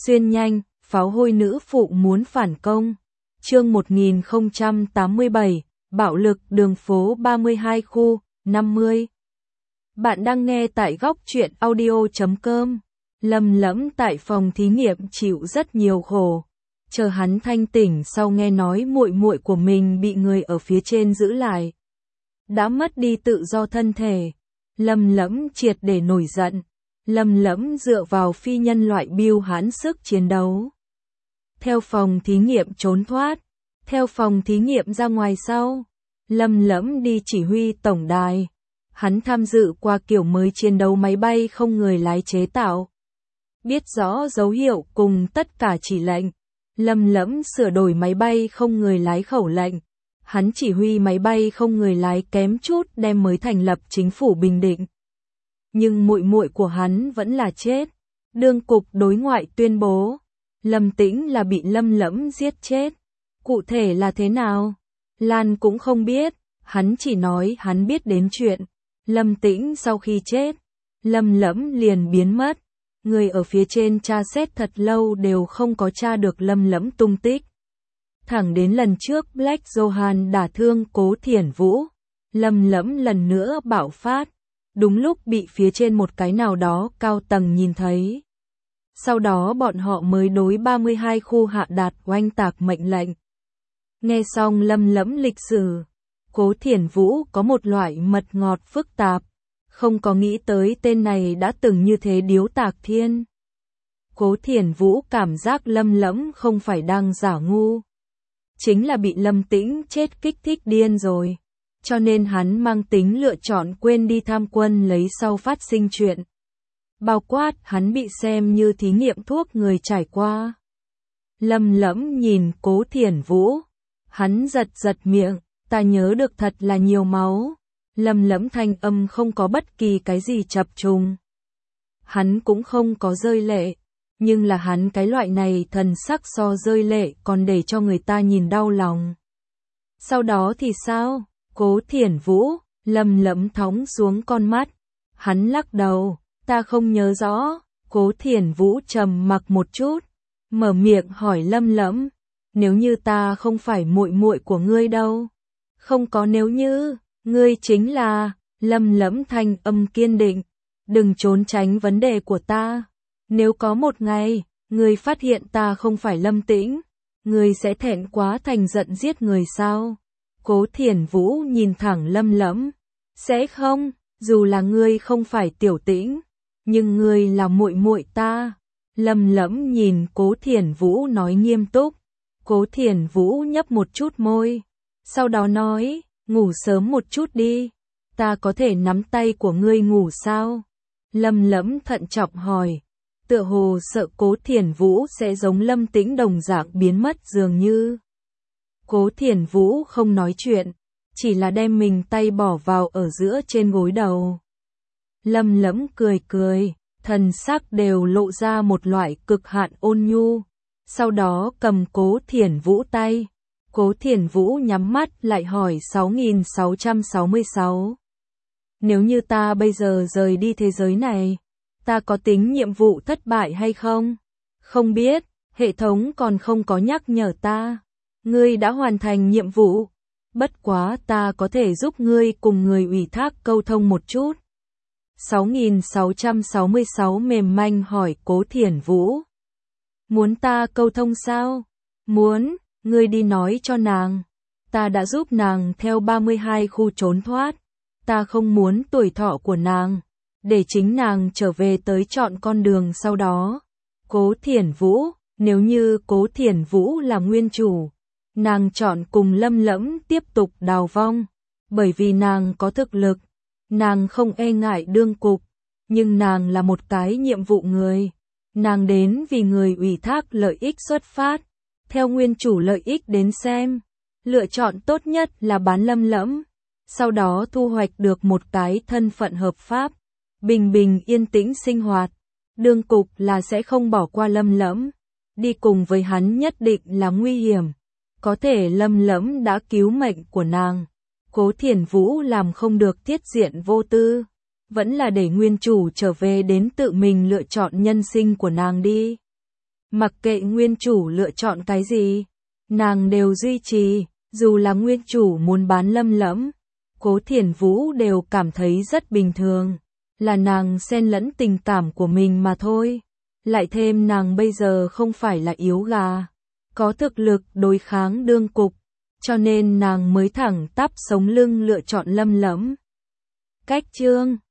Xuyên nhanh, pháo hôi nữ phụ muốn phản công. Chương 1087, bạo lực đường phố 32 khu, 50. Bạn đang nghe tại góc truyện audio.com. Lâm Lẫm tại phòng thí nghiệm chịu rất nhiều khổ. Chờ hắn thanh tỉnh sau nghe nói muội muội của mình bị người ở phía trên giữ lại. Đã mất đi tự do thân thể. Lâm Lẫm triệt để nổi giận. Lâm Lẫm dựa vào phi nhân loại bưu hãn sức chiến đấu. Theo phòng thí nghiệm trốn thoát. Theo phòng thí nghiệm ra ngoài sau. Lâm Lẫm đi chỉ huy tổng đài. Hắn tham dự qua kiểu mới chiến đấu máy bay không người lái chế tạo. Biết rõ dấu hiệu cùng tất cả chỉ lệnh. Lâm Lẫm sửa đổi máy bay không người lái khẩu lệnh. Hắn chỉ huy máy bay không người lái kém chút đem mới thành lập chính phủ Bình Định. Nhưng muội muội của hắn vẫn là chết. Đương cục đối ngoại tuyên bố, Lâm Tĩnh là bị Lâm Lẫm giết chết. Cụ thể là thế nào? Lan cũng không biết, hắn chỉ nói hắn biết đến chuyện. Lâm Tĩnh sau khi chết, Lâm Lẫm liền biến mất. Người ở phía trên tra xét thật lâu đều không có tra được Lâm Lẫm tung tích. Thẳng đến lần trước Black Johan đả thương Cố Thiển Vũ, Lâm Lẫm lần nữa bạo phát. Đúng lúc bị phía trên một cái nào đó cao tầng nhìn thấy. Sau đó bọn họ mới đối 32 khu hạ đạt oanh tạc mệnh lệnh. Nghe xong Lâm Lẫm lịch sử, Cố Thiển Vũ có một loại mật ngọt phức tạp, không có nghĩ tới tên này đã từng như thế điếu tạc thiên. Cố Thiển Vũ cảm giác Lâm Lẫm không phải đang giả ngu, chính là bị Lâm Tĩnh chết kích thích điên rồi. Cho nên hắn mang tính lựa chọn quên đi tham quân lấy sau phát sinh chuyện. Bao quát hắn bị xem như thí nghiệm thuốc người trải qua. Lâm Lẫm nhìn Cố Thiển Vũ. Hắn giật miệng, ta nhớ được thật là nhiều máu. Lâm Lẫm thanh âm không có bất kỳ cái gì chập trùng. Hắn cũng không có rơi lệ. Nhưng là hắn cái loại này thần sắc so rơi lệ còn để cho người ta nhìn đau lòng. Sau đó thì sao? Cố Thiển Vũ, Lâm Lẫm thóng xuống con mắt. Hắn lắc đầu, ta không nhớ rõ. Cố Thiển Vũ trầm mặc một chút, mở miệng hỏi Lâm Lẫm, nếu như ta không phải muội muội của ngươi đâu? Không có nếu như, ngươi chính là. Lâm Lẫm thanh âm kiên định, đừng trốn tránh vấn đề của ta. Nếu có một ngày, ngươi phát hiện ta không phải Lâm Tĩnh, ngươi sẽ thẹn quá thành giận giết người sao? Cố Thiển Vũ nhìn thẳng Lâm Lẫm, sẽ không, dù là ngươi không phải Tiểu Tĩnh, nhưng ngươi là muội muội ta. Lâm Lẫm nhìn Cố Thiển Vũ nói nghiêm túc. Cố Thiển Vũ nhấp một chút môi, sau đó nói, ngủ sớm một chút đi, ta có thể nắm tay của ngươi ngủ sao? Lâm Lẫm thận trọng hỏi, tựa hồ sợ Cố Thiển Vũ sẽ giống Lâm Tĩnh đồng dạng biến mất dường như. Cố Thiển Vũ không nói chuyện, chỉ là đem mình tay bỏ vào ở giữa trên gối đầu. Lâm Lẫm cười, thần sắc đều lộ ra một loại cực hạn ôn nhu. Sau đó cầm Cố Thiển Vũ tay. Cố Thiển Vũ nhắm mắt lại hỏi 6666. Nếu như ta bây giờ rời đi thế giới này, ta có tính nhiệm vụ thất bại hay không? Không biết, hệ thống còn không có nhắc nhở ta. Ngươi đã hoàn thành nhiệm vụ. Bất quá ta có thể giúp ngươi cùng người ủy thác câu thông một chút. 6666 mềm manh hỏi Cố Thiển Vũ. Muốn ta câu thông sao? Muốn, ngươi đi nói cho nàng. Ta đã giúp nàng theo 32 khu trốn thoát. Ta không muốn tuổi thọ của nàng, để chính nàng trở về tới chọn con đường sau đó. Cố Thiển Vũ, nếu như Cố Thiển Vũ là nguyên chủ, nàng chọn cùng Lâm Lẫm tiếp tục đào vong, bởi vì nàng có thực lực, nàng không e ngại đương cục, nhưng nàng là một cái nhiệm vụ người, nàng đến vì người ủy thác lợi ích xuất phát, theo nguyên chủ lợi ích đến xem, lựa chọn tốt nhất là bán Lâm Lẫm, sau đó thu hoạch được một cái thân phận hợp pháp, bình yên tĩnh sinh hoạt, đương cục là sẽ không bỏ qua Lâm Lẫm, đi cùng với hắn nhất định là nguy hiểm. Có thể Lâm Lẫm đã cứu mệnh của nàng. Cố Thiển Vũ làm không được tiết diện vô tư. Vẫn là để nguyên chủ trở về đến tự mình lựa chọn nhân sinh của nàng đi. Mặc kệ nguyên chủ lựa chọn cái gì, nàng đều duy trì, dù là nguyên chủ muốn bán Lâm Lẫm, Cố Thiển Vũ đều cảm thấy rất bình thường, là nàng xen lẫn tình cảm của mình mà thôi. Lại thêm nàng bây giờ không phải là yếu gà, có thực lực đối kháng đương cục, cho nên nàng mới thẳng tắp sống lưng lựa chọn Lâm Lẫm. Cách chương